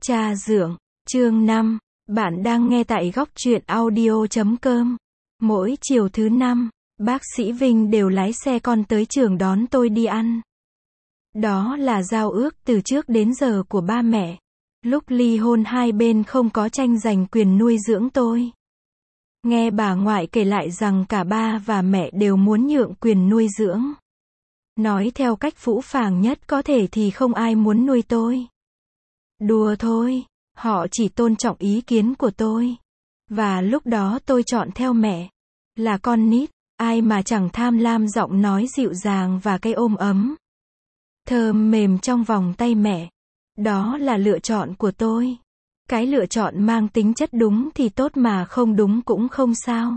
Cha dưỡng, chương 5, bạn đang nghe tại góc truyện audio.com. Mỗi chiều thứ năm, bác sĩ Vinh đều lái xe con tới trường đón tôi đi ăn. Đó là giao ước từ trước đến giờ của ba mẹ. Lúc ly hôn hai bên không có tranh giành quyền nuôi dưỡng tôi. Nghe bà ngoại kể lại rằng cả ba và mẹ đều muốn nhượng quyền nuôi dưỡng. Nói theo cách phũ phàng nhất có thể thì không ai muốn nuôi tôi. Đùa thôi, họ chỉ tôn trọng ý kiến của tôi. Và lúc đó tôi chọn theo mẹ. Là con nít, ai mà chẳng tham lam giọng nói dịu dàng và cái ôm ấm. Thơm mềm trong vòng tay mẹ. Đó là lựa chọn của tôi. Cái lựa chọn mang tính chất đúng thì tốt mà không đúng cũng không sao.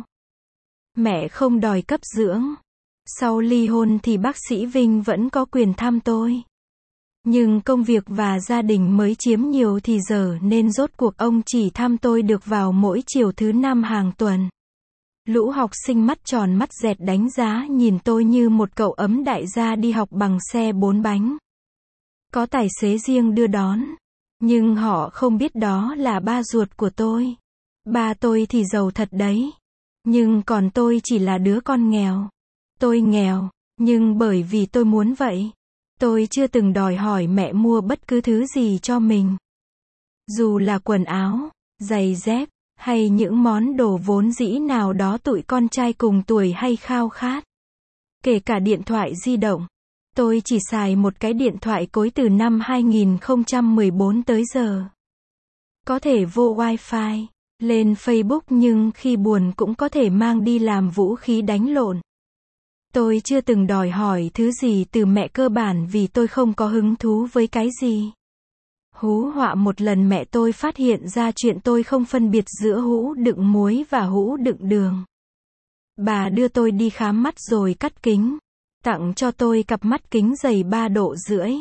Mẹ không đòi cấp dưỡng. Sau ly hôn thì bác sĩ Vinh vẫn có quyền thăm tôi. Nhưng công việc và gia đình mới chiếm nhiều thì giờ nên rốt cuộc ông chỉ thăm tôi được vào mỗi chiều thứ năm hàng tuần. Lũ học sinh mắt tròn mắt dẹt đánh giá nhìn tôi như một cậu ấm đại gia đi học bằng xe 4 bánh. Có tài xế riêng đưa đón. Nhưng họ không biết đó là ba ruột của tôi. Ba tôi thì giàu thật đấy. Nhưng còn tôi chỉ là đứa con nghèo. Tôi nghèo, nhưng bởi vì tôi muốn vậy. Tôi chưa từng đòi hỏi mẹ mua bất cứ thứ gì cho mình. Dù là quần áo, giày dép, hay những món đồ vốn dĩ nào đó tụi con trai cùng tuổi hay khao khát. Kể cả điện thoại di động. Tôi chỉ xài một cái điện thoại cối từ năm 2014 tới giờ. Có thể vô wifi, lên Facebook nhưng khi buồn cũng có thể mang đi làm vũ khí đánh lộn. Tôi chưa từng đòi hỏi thứ gì từ mẹ cơ bản vì tôi không có hứng thú với cái gì. Hú họa một lần mẹ tôi phát hiện ra chuyện tôi không phân biệt giữa hũ đựng muối và hũ đựng đường. Bà đưa tôi đi khám mắt rồi cắt kính. Tặng cho tôi cặp mắt kính dày 3,5 độ.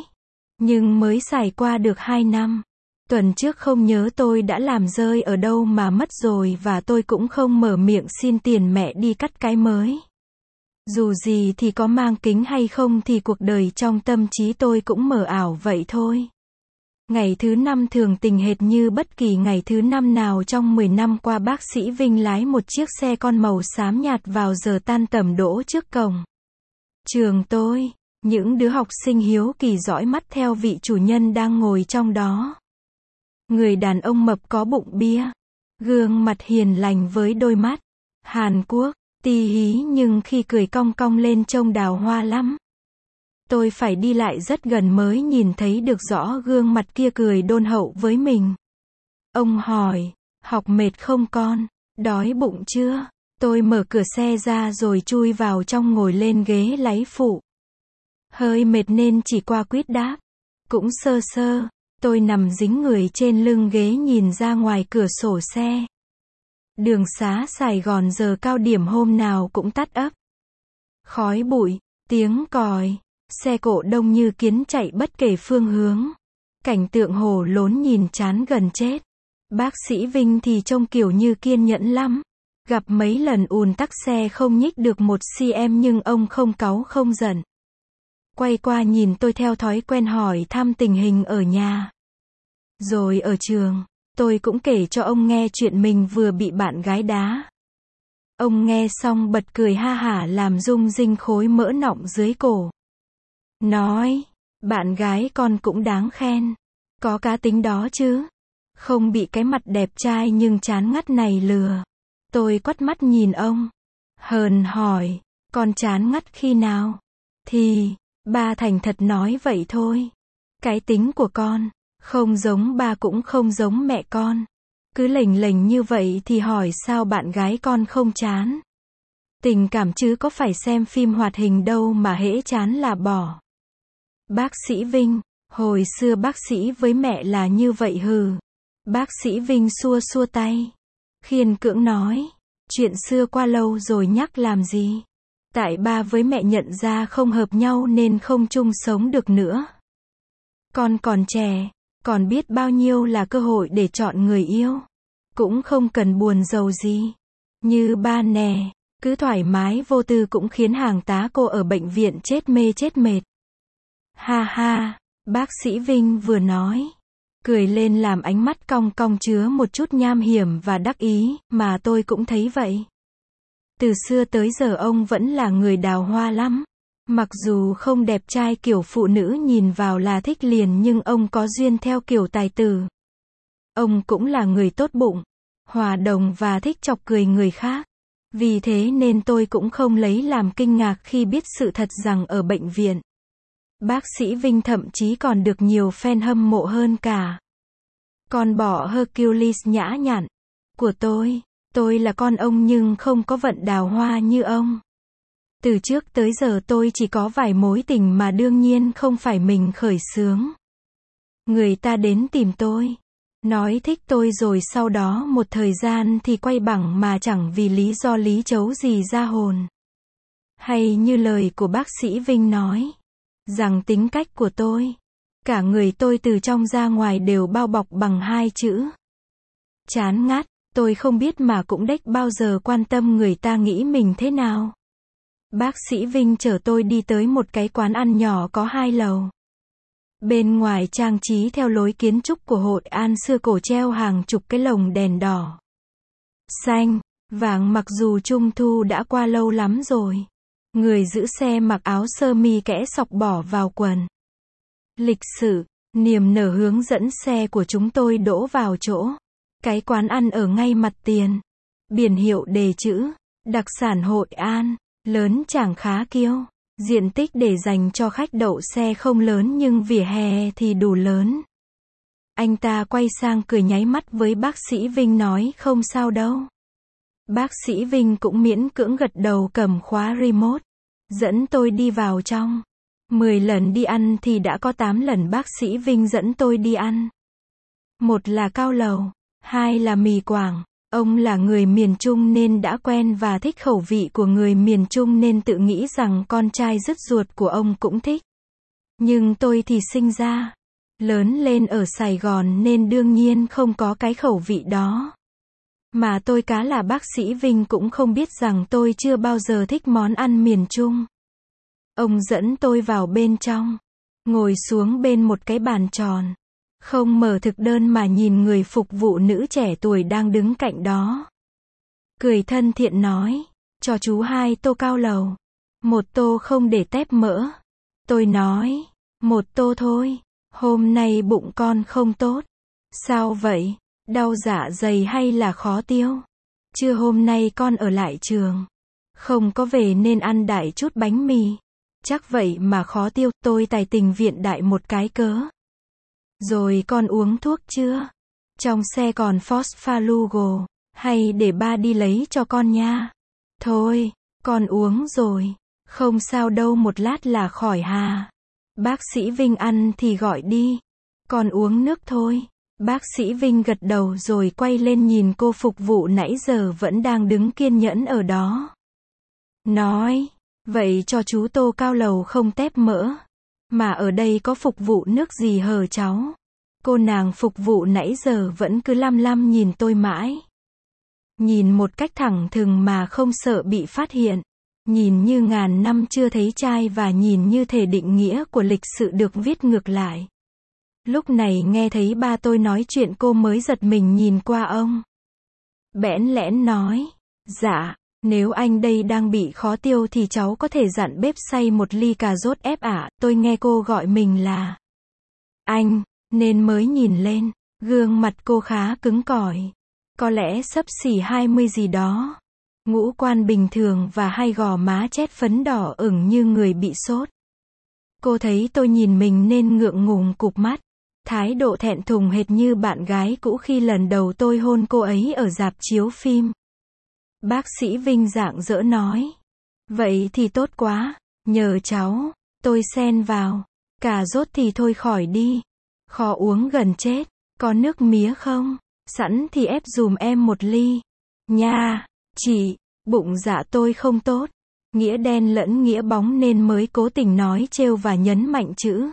Nhưng mới xài qua được 2 năm. Tuần trước không nhớ tôi đã làm rơi ở đâu mà mất rồi và tôi cũng không mở miệng xin tiền mẹ đi cắt cái mới. Dù gì thì có mang kính hay không thì cuộc đời trong tâm trí tôi cũng mờ ảo vậy thôi. Ngày thứ năm thường tình hệt như bất kỳ ngày thứ năm nào trong 10 năm qua. Bác sĩ Vinh lái một chiếc xe con màu xám nhạt vào giờ tan tầm đỗ trước cổng trường tôi. Những đứa học sinh hiếu kỳ dõi mắt theo vị chủ nhân đang ngồi trong đó. Người đàn ông mập có bụng bia, gương mặt hiền lành với đôi mắt Hàn Quốc tí hí nhưng khi cười cong cong lên trông đào hoa lắm. Tôi phải đi lại rất gần mới nhìn thấy được rõ gương mặt kia cười đôn hậu với mình. Ông hỏi, học mệt không con? Đói bụng chưa? Tôi mở cửa xe ra rồi chui vào trong ngồi lên ghế lái phụ. Hơi mệt nên chỉ qua quýt đáp. Cũng sơ sơ. Tôi nằm dính người trên lưng ghế nhìn ra ngoài cửa sổ xe. Đường xá Sài Gòn giờ cao điểm hôm nào cũng tắt ấp. Khói bụi, tiếng còi, xe cộ đông như kiến chạy bất kể phương hướng. Cảnh tượng hổ lốn nhìn chán gần chết. Bác sĩ Vinh thì trông kiểu như kiên nhẫn lắm. Gặp mấy lần ùn tắc xe không nhích được 1 cm nhưng ông không cáu không giận. Quay qua nhìn tôi theo thói quen hỏi thăm tình hình ở nhà. Rồi ở trường, tôi cũng kể cho ông nghe chuyện mình vừa bị bạn gái đá. Ông nghe xong bật cười ha hả làm rung rinh khối mỡ nọng dưới cổ. Nói, bạn gái con cũng đáng khen. Có cá tính đó chứ. Không bị cái mặt đẹp trai nhưng chán ngắt này lừa. Tôi quắt mắt nhìn ông. Hờn hỏi, con chán ngắt khi nào? Thì, ba thành thật nói vậy thôi. Cái tính của con, không giống ba cũng không giống mẹ con. Cứ lềnh lềnh như vậy thì hỏi sao bạn gái con không chán. Tình cảm chứ có phải xem phim hoạt hình đâu mà hễ chán là bỏ. Bác sĩ Vinh, hồi xưa bác sĩ với mẹ là như vậy hừ. Bác sĩ Vinh xua xua tay. Khiên cưỡng nói, chuyện xưa qua lâu rồi nhắc làm gì. Tại ba với mẹ nhận ra không hợp nhau nên không chung sống được nữa. Con còn trẻ, còn biết bao nhiêu là cơ hội để chọn người yêu. Cũng không cần buồn giàu gì. Như ba nè, cứ thoải mái vô tư cũng khiến hàng tá cô ở bệnh viện chết mê chết mệt. Ha ha, bác sĩ Vinh vừa nói. cười lên làm ánh mắt cong cong chứa một chút nham hiểm và đắc ý, mà tôi cũng thấy vậy. Từ xưa tới giờ ông vẫn là người đào hoa lắm. Mặc dù không đẹp trai kiểu phụ nữ nhìn vào là thích liền nhưng ông có duyên theo kiểu tài tử. Ông cũng là người tốt bụng, hòa đồng và thích chọc cười người khác. Vì thế nên tôi cũng không lấy làm kinh ngạc khi biết sự thật rằng ở bệnh viện, bác sĩ Vinh thậm chí còn được nhiều fan hâm mộ hơn cả con bọ Hercules nhã nhặn của tôi. Tôi là con ông nhưng không có vận đào hoa như ông. Từ trước tới giờ tôi chỉ có vài mối tình mà đương nhiên không phải mình khởi xướng. Người ta đến tìm tôi, nói thích tôi rồi sau đó một thời gian thì quay bẳng mà chẳng vì lý do lý chấu gì ra hồn. Hay như lời của bác sĩ Vinh nói, rằng tính cách của tôi, cả người tôi từ trong ra ngoài đều bao bọc bằng hai chữ chán ngắt. Tôi không biết mà cũng đếch bao giờ quan tâm người ta nghĩ mình thế nào. Bác sĩ Vinh chở tôi đi tới một cái quán ăn nhỏ có 2 lầu. Bên ngoài trang trí theo lối kiến trúc của Hội An xưa cổ treo hàng chục cái lồng đèn đỏ, xanh, vàng mặc dù Trung thu đã qua lâu lắm rồi. Người giữ xe mặc áo sơ mi kẽ sọc bỏ vào quần. Lịch sự, niềm nở hướng dẫn xe của chúng tôi đỗ vào chỗ. Cái quán ăn ở ngay mặt tiền. Biển hiệu đề chữ, đặc sản Hội An, lớn chẳng khá kiêu. Diện tích để dành cho khách đậu xe không lớn nhưng vỉa hè thì đủ lớn. Anh ta quay sang cười nháy mắt với bác sĩ Vinh nói không sao đâu. Bác sĩ Vinh cũng miễn cưỡng gật đầu cầm khóa remote, dẫn tôi đi vào trong. 10 lần đi ăn thì đã có 8 lần bác sĩ Vinh dẫn tôi đi ăn. Một là cao lầu, 2 là mì Quảng. Ông là người miền Trung nên đã quen và thích khẩu vị của người miền Trung nên tự nghĩ rằng con trai dứt ruột của ông cũng thích. Nhưng tôi thì sinh ra, lớn lên ở Sài Gòn nên đương nhiên không có cái khẩu vị đó. Mà tôi cá là bác sĩ Vinh cũng không biết rằng tôi chưa bao giờ thích món ăn miền Trung. Ông dẫn tôi vào bên trong, ngồi xuống bên một cái bàn tròn. Không mở thực đơn mà nhìn người phục vụ nữ trẻ tuổi đang đứng cạnh đó. Cười thân thiện nói, cho chú 2 tô cao lầu. 1 tô không để tép mỡ. Tôi nói, 1 tô thôi. Hôm nay bụng con không tốt. Sao vậy? Đau dạ dày hay là khó tiêu? Trưa hôm nay con ở lại trường. Không có về nên ăn đại chút bánh mì. Chắc vậy mà khó tiêu. Tôi tài tình viện đại một cái cớ. Rồi con uống thuốc chưa? Trong xe còn Phosphalugo, hay để ba đi lấy cho con nha. Thôi, con uống rồi, không sao đâu một lát là khỏi hà. Bác sĩ Vinh ăn thì gọi đi, con uống nước thôi. Bác sĩ Vinh gật đầu rồi quay lên nhìn cô phục vụ nãy giờ vẫn đang đứng kiên nhẫn ở đó. Nói, vậy cho chú tô cao lầu không tép mỡ. Mà ở đây có phục vụ nước gì hờ cháu? Cô nàng phục vụ nãy giờ vẫn cứ lăm lăm nhìn tôi mãi. Nhìn một cách thẳng thừng mà không sợ bị phát hiện. Nhìn như ngàn năm chưa thấy trai và nhìn như thể định nghĩa của lịch sự được viết ngược lại. Lúc này nghe thấy ba tôi nói chuyện cô mới giật mình nhìn qua ông. Bẽn lẽn nói, dạ, nếu anh đây đang bị khó tiêu thì cháu có thể dặn bếp xay 1 ly cà rốt ép ạ. Tôi nghe cô gọi mình là anh, nên mới nhìn lên. Gương mặt cô khá cứng cỏi. Có lẽ xấp xỉ 20 gì đó. Ngũ quan bình thường và hai gò má chét phấn đỏ ửng như người bị sốt. Cô thấy tôi nhìn mình nên ngượng ngùng cụp mắt. Thái độ thẹn thùng hệt như bạn gái cũ khi lần đầu tôi hôn cô ấy ở rạp chiếu phim. Bác sĩ Vinh rạng rỡ nói. Vậy thì tốt quá, nhờ cháu. Tôi xen vào. Cà rốt thì thôi khỏi đi. Khó uống gần chết. Có nước mía không? Sẵn thì ép dùm em 1 ly. Nha, chị, bụng dạ tôi không tốt. Nghĩa đen lẫn nghĩa bóng nên mới cố tình nói trêu và nhấn mạnh chữ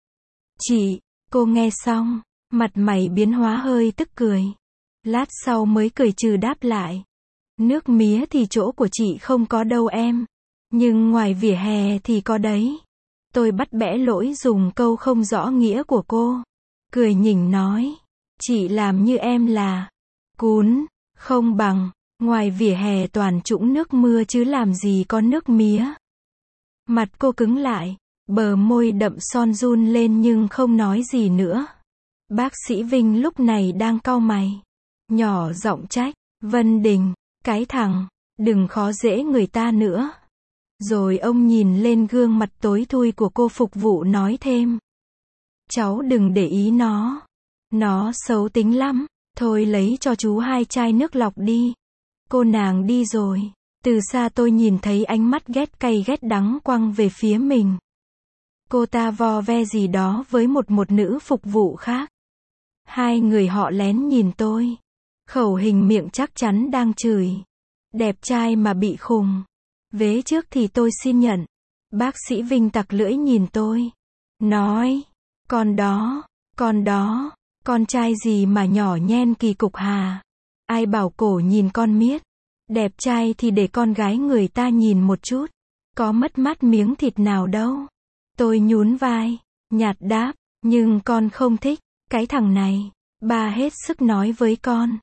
chị. Cô nghe xong, mặt mày biến hóa hơi tức cười. Lát sau mới cười trừ đáp lại. Nước mía thì chỗ của chị không có đâu em. Nhưng ngoài vỉa hè thì có đấy. Tôi bắt bẽ lỗi dùng câu không rõ nghĩa của cô. cười nhỉnh nói. Chị làm như em là cún, không bằng, ngoài vỉa hè toàn trũng nước mưa chứ làm gì có nước mía. Mặt cô cứng lại, bờ môi đậm son run lên nhưng không nói gì nữa. Bác sĩ Vinh lúc này đang cau mày, nhỏ giọng trách, Vân Đình, cái thằng, đừng khó dễ người ta nữa. Rồi ông nhìn lên gương mặt tối thui của cô phục vụ nói thêm. Cháu đừng để ý nó xấu tính lắm, thôi lấy cho chú 2 chai nước lọc đi. Cô nàng đi rồi, từ xa tôi nhìn thấy ánh mắt ghét cay ghét đắng quăng về phía mình. Cô ta vo ve gì đó với một nữ phục vụ khác. Hai người họ lén nhìn tôi. Khẩu hình miệng chắc chắn đang chửi. Đẹp trai mà bị khùng. Vế trước thì tôi xin nhận. Bác sĩ Vinh tặc lưỡi nhìn tôi. Nói, con đó, con trai gì mà nhỏ nhen kỳ cục hà. Ai bảo cổ nhìn con miết. Đẹp trai thì để con gái người ta nhìn một chút. Có mất mát miếng thịt nào đâu. Tôi nhún vai, nhạt đáp, nhưng con không thích, cái thằng này. Ba hết sức nói với con.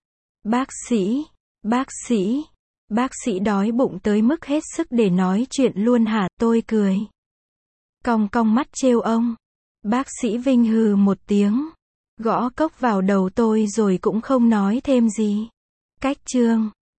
Bác sĩ đói bụng tới mức hết sức để nói chuyện luôn hả? Tôi cười. Cong cong mắt trêu ông. Bác sĩ Vinh hừ một tiếng. Gõ cốc vào đầu tôi rồi cũng không nói thêm gì. Cách chương